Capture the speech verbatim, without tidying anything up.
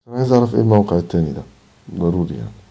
انا عايز اعرف ايه الموقع التاني ده، ضروري يعني.